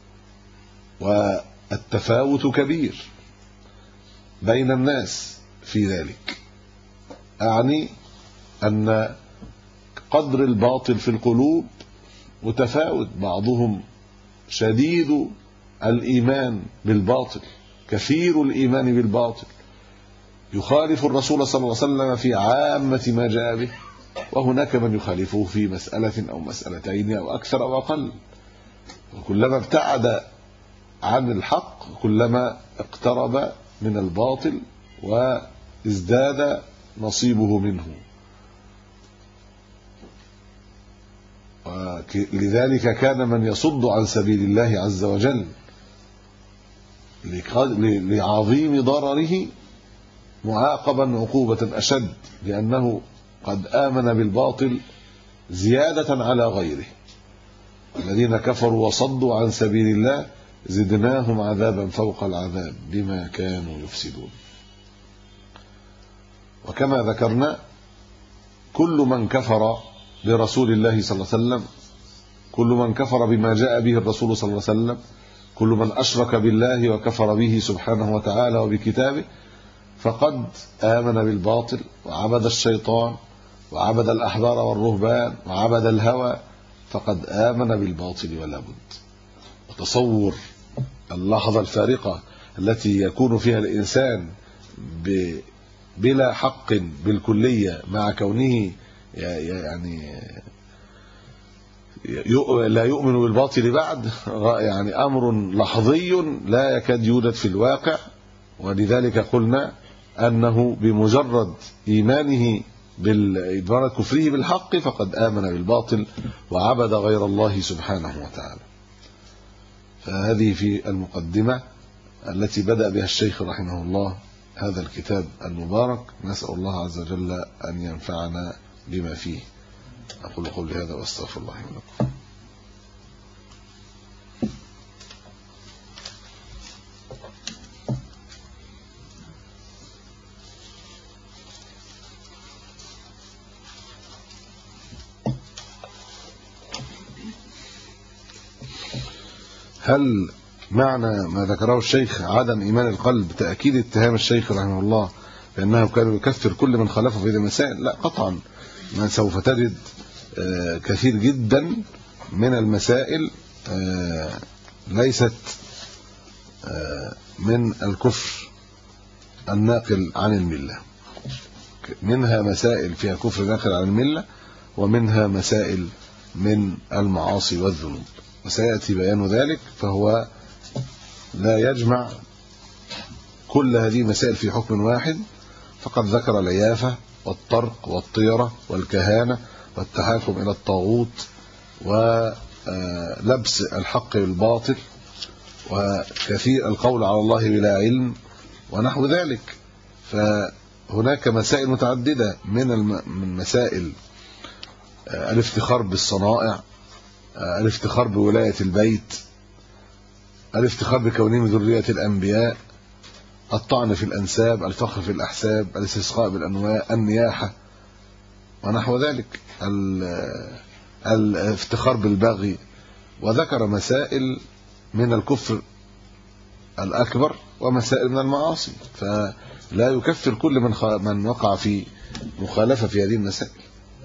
والتفاوت كبير بين الناس في ذلك، أعني أن قدر الباطل في القلوب متفاوت، بعضهم شديد الإيمان بالباطل، كثير الإيمان بالباطل، يخالف الرسول صلى الله عليه وسلم في عامة ما جاء به، وهناك من يخالفه في مسألة أو مسألتين أو أكثر أو أقل. وكلما ابتعد عن الحق كلما اقترب من الباطل وازداد نصيبه منه. لذلك كان من يصد عن سبيل الله عز وجل لعظيم ضرره معاقبا عقوبة أشد، لأنه قد آمن بالباطل زيادة على غيره. الذين كفروا وصدوا عن سبيل الله زدناهم عذابا فوق العذاب بما كانوا يفسدون. وكما ذكرنا كل من كفر برسول الله صلى الله عليه وسلم، كل من كفر بما جاء به الرسول صلى الله عليه وسلم، كل من أشرك بالله وكفر به سبحانه وتعالى وبكتابه فقد آمن بالباطل وعبد الشيطان وعبد الأحبار والرهبان وعبد الهوى، فقد آمن بالباطل ولا بد. وتصور اللحظة الفارقة التي يكون فيها الإنسان بلا حق بالكلية مع كونه يعني لا يؤمن بالباطل بعد، يعني أمر لحظي لا يكاد يوجد في الواقع. ولذلك قلنا أنه بمجرد إيمانه بمجرد كفره بالحق فقد آمن بالباطل وعبد غير الله سبحانه وتعالى. فهذه في المقدمة التي بدأ بها الشيخ رحمه الله هذا الكتاب المبارك. نسأل الله عز وجل أن ينفعنا بما فيه. أقول قولي هذا وأستغفر الله لكم. هل معنى ما ذكره الشيخ عدم إيمان القلب تأكيد اتهام الشيخ رحمه الله بأنه كان يكفر كل من خالفه في هذه المسائل؟ لا قطعا، ما سوف تجد كثير جدا من المسائل ليست من الكفر الناقل عن الملة. منها مسائل فيها كفر ناقل عن الملة، ومنها مسائل من المعاصي والذنوب، وسيأتي بيان ذلك. فهو لا يجمع كل هذه المسائل في حكم واحد، فقد ذكر العيافة والطرق والطيرة والكهانة والتحاكم إلى الطاغوت ولبس الحق بالباطل وكثير القول على الله بلا علم ونحو ذلك. فهناك مسائل متعددة من مسائل الافتخار بالصنائع، الافتخار بولاية البيت، الافتخار بكونهم ذرية الأنبياء، الطعن في الأنساب، الفخر في الأحساب، الاستسقاء بالأنواع، النياحة ونحو ذلك، الافتخار بالبغي. وذكر مسائل من الكفر الأكبر ومسائل من المعاصي، فلا يكفر كل من وقع في مخالفة في هذه المسائل.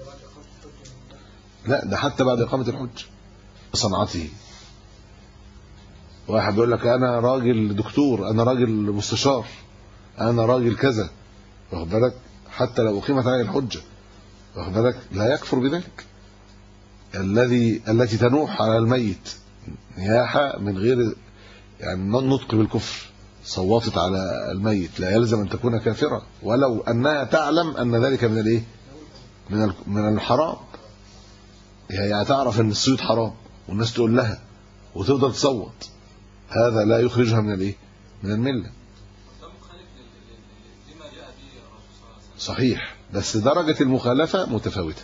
لا، ده حتى بعد إقامة الحج صنعته. واحد بيقول لك أنا راجل دكتور، أنا راجل مستشار، أنا راجل كذا، واخد بالك، حتى لو أقيمت عليه الحجة، واخد بالك، لا يكفر بذلك. التي تنوح على الميت نياحة من غير يعني نطق بالكفر، صوتت على الميت، لا يلزم أن تكون كافرة ولو أنها تعلم أن ذلك من الإيه؟ من الحرام. هي تعرف أن الصيد حرام والناس تقول لها وتفضل تصوت، هذا لا يخرجها من الإيه؟ من الملة. صحيح، بس درجة المخالفة متفاوتة.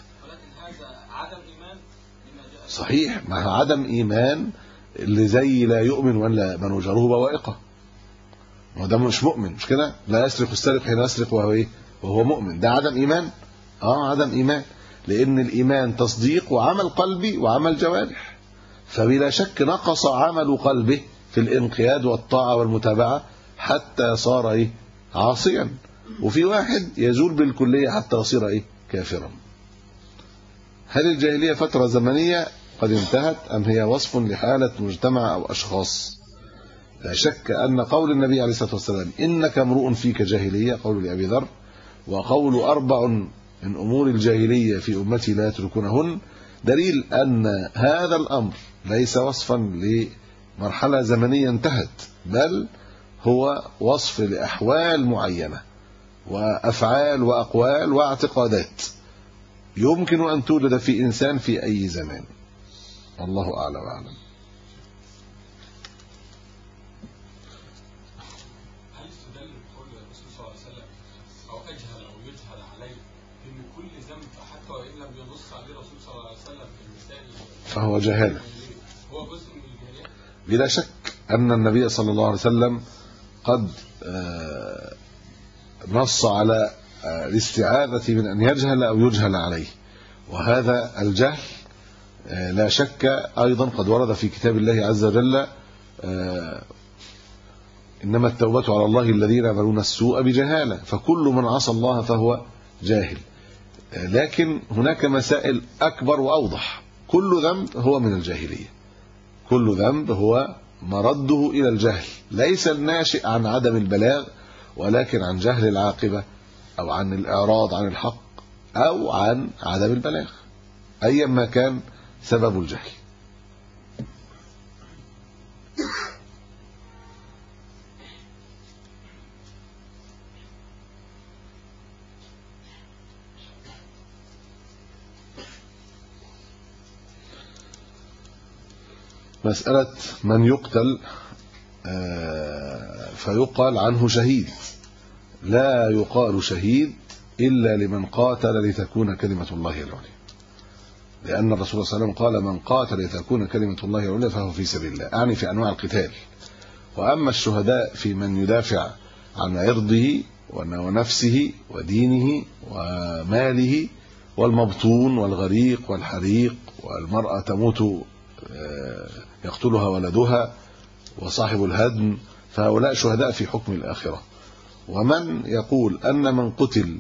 صحيح، مع عدم إيمان اللي زي لا يؤمن ولا من وجره بوائقه، وده مش مؤمن، مش كده؟ لا يسرق السارق حين يسرق وهو ايه؟ وهو مؤمن. ده عدم إيمان. عدم إيمان، لأن الإيمان تصديق وعمل قلبي وعمل جوارح، فبلا شك نقص عمل قلبه في الانقياد والطاعة والمتابعة حتى صار ايه؟ عاصيا. وفي واحد يزول بالكلية حتى يصير ايه؟ كافرا. هل الجاهلية فترة زمنية قد انتهت أم هي وصف لحالة مجتمع أو أشخاص؟ لا شك أن قول النبي عليه الصلاة والسلام إنك امرؤ فيك جاهلية، قول لأبي ذر، وقول 4 من أمور الجاهلية في أمتي لا يتركونهن، دليل أن هذا الأمر ليس وصفا لمرحلة زمنية انتهت، بل هو وصف لأحوال معينة وأفعال وأقوال واعتقادات يمكن أن توجد في إنسان في أي زمان. الله أعلى وأعلم. هل استدل بقول الرسول صلى الله عليه وسلم أو أجهل أو يجهل عليه إن كل ذنب حتى وإن لم ينص عليه الرسول صلى الله عليه وسلم في المثال فهو جهالة؟ هو جزء من الجهالة بلا شك أن النبي صلى الله عليه وسلم قد نص على الاستعاذة من أن يجهل أو يجهل عليه، وهذا الجهل لا شك أيضا قد ورد في كتاب الله عز وجل: إنما التوبة على الله الذين يعملون السوء بجهالة، فكل من عصى الله فهو جاهل. لكن هناك مسائل أكبر وأوضح. كل ذنب هو من الجاهلية، كل ذنب هو مرده إلى الجهل، ليس الناشئ عن عدم البلاغ، ولكن عن جهل العاقبة أو عن الإعراض عن الحق أو عن عدم البلاغ، أيا ما كان سبب الجهل. مسألة من يقتل فيقال عنه شهيد. لا يقال شهيد إلا لمن قاتل لتكون كلمة الله العليا، لأن الرسول صلى الله عليه وسلم قال: من قاتل لتكون كلمة الله العليا فهو في سبيل الله، أعني في أنواع القتال. وأما الشهداء في من يدافع عن عرضه ونفسه ودينه وماله، والمبطون والغريق والحريق والمرأة تموت يقتلها ولدها وصاحب الهدم، فهؤلاء شهداء في حكم الآخرة. ومن يقول أن من قتل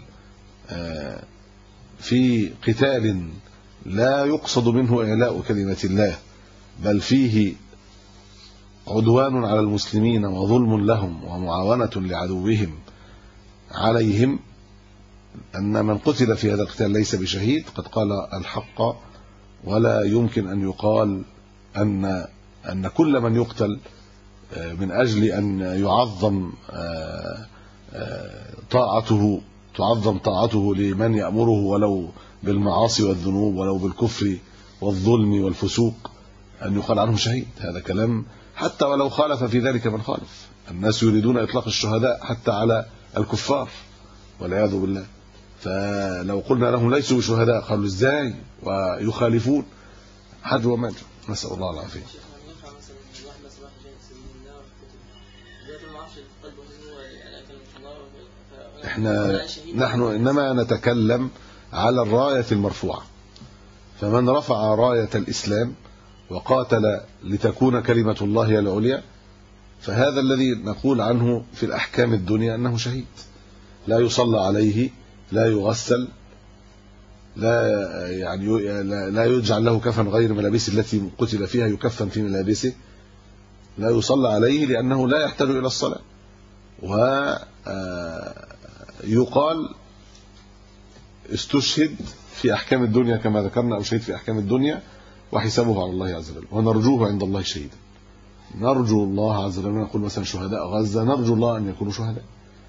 في قتال لا يقصد منه إعلاء كلمة الله، بل فيه عدوان على المسلمين وظلم لهم ومعاونة لعدوهم عليهم، أن من قتل في هذا القتال ليس بشهيد، قد قال الحق. ولا يمكن أن يقال أن كل من يقتل من أجل أن يعظم طاعته لمن يأمره ولو بالمعاصي والذنوب ولو بالكفر والظلم والفسوق أن يقال عنه شهيد. هذا كلام حتى ولو خالف في ذلك من خالف. الناس يريدون إطلاق الشهداء حتى على الكفار والعياذ بالله، فلو قلنا لهم ليسوا بشهداء قالوا ازاي ويخالفون حج وماج، نسأل الله العافية. نحن إنما نتكلم على الراية المرفوعة، فمن رفع راية الإسلام وقاتل لتكون كلمة الله هي العليا، فهذا الذي نقول عنه في الأحكام الدنيا أنه شهيد، لا يصلى عليه، لا يغسل، لا يجعل له كفن غير ملابسه التي قتل فيها، يكفن في ملابسه، لا يصلى عليه لأنه لا يحتاج إلى الصلاة. ويقال استشهد في أحكام الدنيا كما ذكرنا، أو شهيد في أحكام الدنيا، وحسابه على الله عز وجل، ونرجوه عند الله شهيدا. نرجو الله عز وجل، نقول مثلا شهداء غزة نرجو الله أن يكونوا شهداء.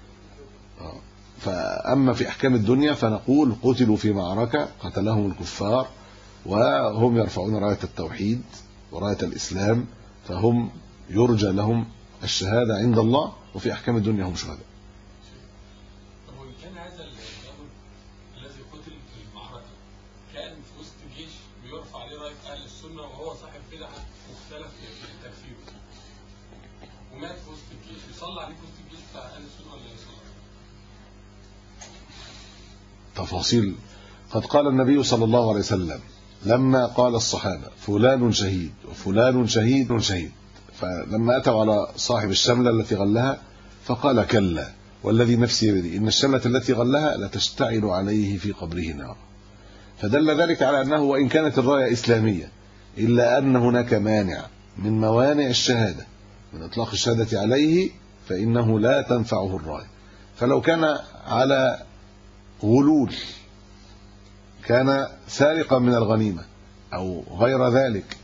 فأما في أحكام الدنيا فنقول قتلوا في معركة قتلهم الكفار وهم يرفعون راية التوحيد وراية الإسلام، فهم يرجى لهم الشهادة عند الله، وفي أحكام الدنيا هم شهداء. طب وإن كان هذا الرجل الذي قتل في المعركة كان في وسط الجيش بيرفع عليه راية أهل السنة وهو صاحب بدعة مختلف في التكفير، ومات في وسط الجيش، يصلى عليه في وسط الجيش بتاع أهل السنة ولا يصلى؟ تفاصيل. قد قال النبي صلى الله عليه وسلم لما قال الصحابة فلان شهيد وفلان شهيد شهيد، فلما أتوا على صاحب الشملة التي غلها فقال: كلا والذي نفسي بيده إن الشملة التي غلها لتشتعل عليه في قبره نار. فدل ذلك على أنه وإن كانت الراية إسلامية إلا أن هناك مانع من موانع الشهادة من إطلاق الشهادة عليه، فإنه لا تنفعه الراية. فلو كان على غلول، كان سارقا من الغنيمة أو غير ذلك،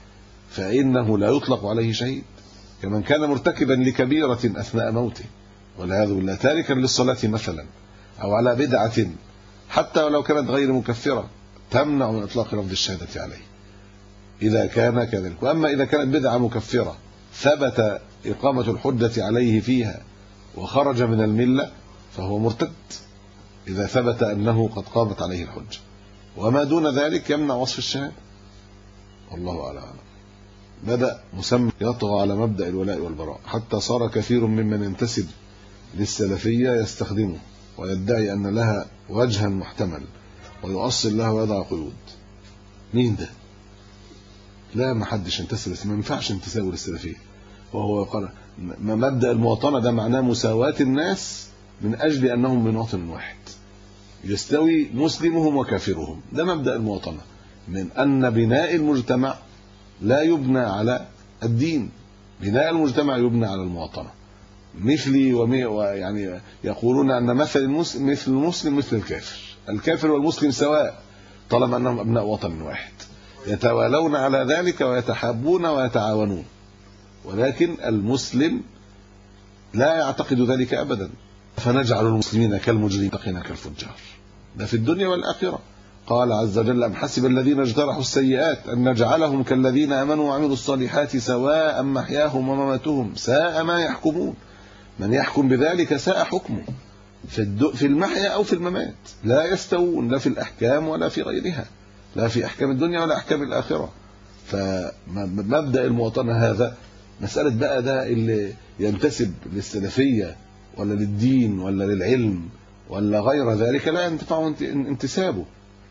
فإنه لا يطلق عليه شهيد، كمن كان مرتكبا لكبيرة أثناء موته والعياذ بالله، تاركا للصلاة مثلا، أو على بدعة حتى ولو كانت غير مكفرة تمنع من إطلاق لفظ الشهادة عليه إذا كان كذلك. وأما إذا كانت بدعة مكفرة ثبت إقامة الحجة عليه فيها وخرج من الملة فهو مرتد إذا ثبت أنه قد قامت عليه الحجة، وما دون ذلك يمنع وصف الشهادة. والله أعلم. بدأ مسمى يطغى على مبدأ الولاء والبراء حتى صار كثير ممن ينتسب للسلفية يستخدمه ويدعي أن لها وجها محتمل ويؤصل لها ويضع قيود. مين ده؟ لا، ما حدش ينتسب، ما ينفعش انتسابه للسلفية. وهو قال مبدأ المواطنة ده معناه مساواة الناس من أجل أنهم من وطن واحد يستوي مسلمهم وكافرهم. ده مبدأ المواطنة، من أن بناء المجتمع لا يبنى على الدين، بناء المجتمع يبنى على المواطنة. مثلي يعني يقولون أن مثل المسلم مثل الكافر، الكافر والمسلم سواء طالما أنهم أبناء وطن واحد، يتوالون على ذلك ويتحابون ويتعاونون. ولكن المسلم لا يعتقد ذلك أبدا، فنجعل المسلمين كالمجرمين كالفجار، ده في الدنيا والآخرة. قال عز وجل أم حسب الذين اجترحوا السيئات أن نجعلهم كالذين آمنوا وعملوا الصالحات سواء محياهم ومماتهم ساء ما يحكمون. من يحكم بذلك ساء حكمه في المحيا أو في الممات، لا يستوون لا في الأحكام ولا في غيرها، لا في أحكام الدنيا ولا أحكام الآخرة. فمبدأ المواطنة هذا مسألة بقى ده اللي ينتسب للسلفية ولا للدين ولا للعلم ولا غير ذلك لا ينتفع انتسابه.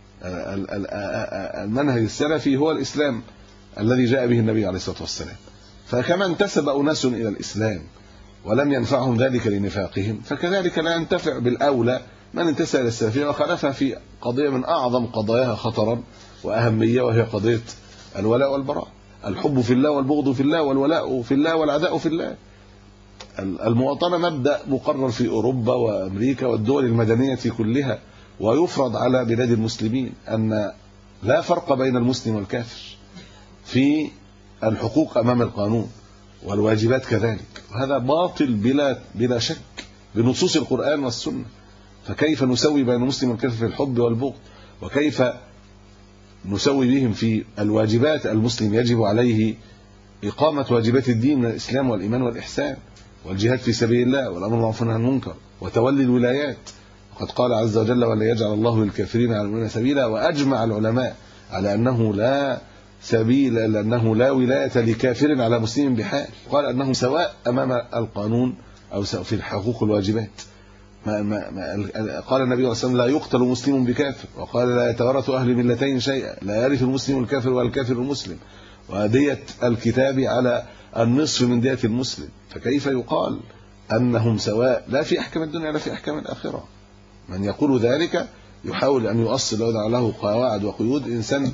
المنهج السلفي هو الإسلام الذي جاء به النبي عليه الصلاة والسلام. فكما انتسب أناس إلى الإسلام ولم ينفعهم ذلك لنفاقهم، فكذلك لا ينتفع بالأولى من انتسب إلى السلفية وخالفها في قضية من أعظم قضاياها خطرا وأهمية، وهي قضية الولاء والبراء، الحب في الله والبغض في الله والولاء في الله والعداء في الله. المواطنة مبدأ مقرر في أوروبا وأمريكا والدول المدنية كلها، ويفرض على بلاد المسلمين أن لا فرق بين المسلم والكافر في الحقوق أمام القانون والواجبات كذلك. وهذا باطل بلا شك بنصوص القرآن والسنة. فكيف نسوي بين المسلم والكافر في الحب والبغض؟ وكيف نسوي بهم في الواجبات؟ المسلم يجب عليه إقامة واجبات الدين من الإسلام والإيمان والإحسان والجهاد في سبيل الله والأمر بالمعروف والنهي عن المنكر وتولي الولايات. وقد قال عز وجل ولا يجعل الله للكافرين على المؤمنين سبيلا. وأجمع العلماء على أنه لا سبيل، لأنه لا ولاية لكافر على مسلم بحال. قال أنهم سواء أمام القانون أو في الحقوق والواجبات. قال النبي صلى الله عليه وسلم لا يقتل مسلم بكافر، وقال لا يتورث أهل ملتين شيئا، لا يرث المسلم الكافر والكافر المسلم، ودية الكتاب على النصف من دية المسلم. فكيف يقال أنهم سواء لا في أحكام الدنيا لا في أحكام الآخرة؟ من يقول ذلك يحاول أن يؤصل ويضع له قواعد وقيود. إنسان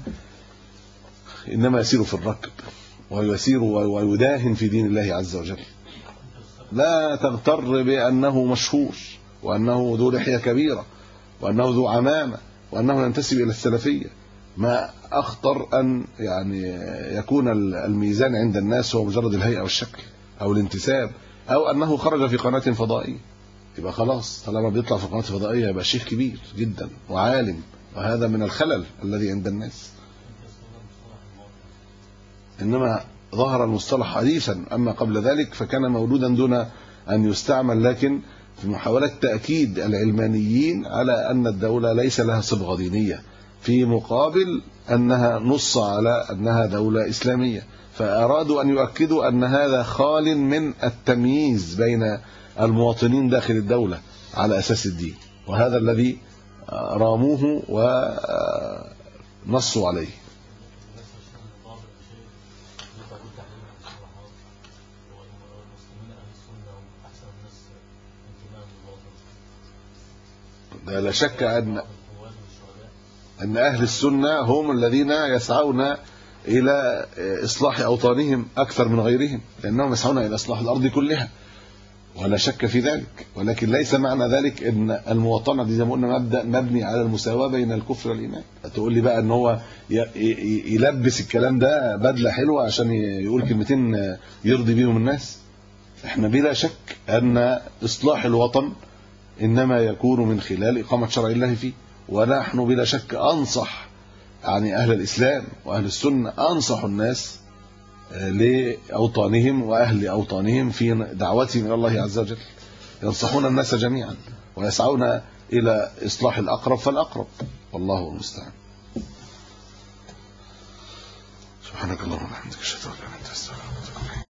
إنما يسير في الركب ويسير ويداهن في دين الله عز وجل. لا تغتر بأنه مشهور وأنه ذو لحية كبيرة وأنه ذو عمامة وأنه ينتسب إلى السلفية. ما أخطر أن يعني يكون الميزان عند الناس هو مجرد الهيئة والشكل أو الانتساب، أو أنه خرج في قناة فضائية. يبقى خلاص طالما بيطلع في قناة فضائية يبقى شيخ كبير جدا وعالم، وهذا من الخلل الذي عند الناس. إنما ظهر المصطلح حديثا، أما قبل ذلك فكان مولودا دون أن يستعمل، لكن في محاولة تأكيد العلمانيين على أن الدولة ليس لها صبغة دينية، في مقابل أنها نص على أنها دولة إسلامية. فأرادوا أن يؤكدوا أن هذا خال من التمييز بين المواطنين داخل الدولة على أساس الدين، وهذا الذي راموه ونصوا عليه. لا شك أن أهل السنة هم الذين يسعون إلى إصلاح أوطانهم أكثر من غيرهم، لأنهم يسعون إلى إصلاح الأرض كلها. ولا شك في ذلك، ولكن ليس معنى ذلك ان المواطنه دي زي ما قلنا مبدا مبني على المساواه بين الكفر والايمان. تقول لي بقى ان هو يلبس الكلام ده بدله حلوه عشان يقول كلمتين يرضي بيهم الناس؟ احنا بلا شك ان اصلاح الوطن انما يكون من خلال اقامه شرع الله فيه، ونحن بلا شك انصح يعني اهل الاسلام واهل السنه انصح الناس لأوطانهم وأهل أوطانهم في دعوتهم إلى الله عز وجل. ينصحون الناس جميعا ويسعون إلى إصلاح الأقرب فالأقرب، والله المستعان. سبحانك اللهم وبحمدك أشهد أن لا إله إلا أنت أستغفرك.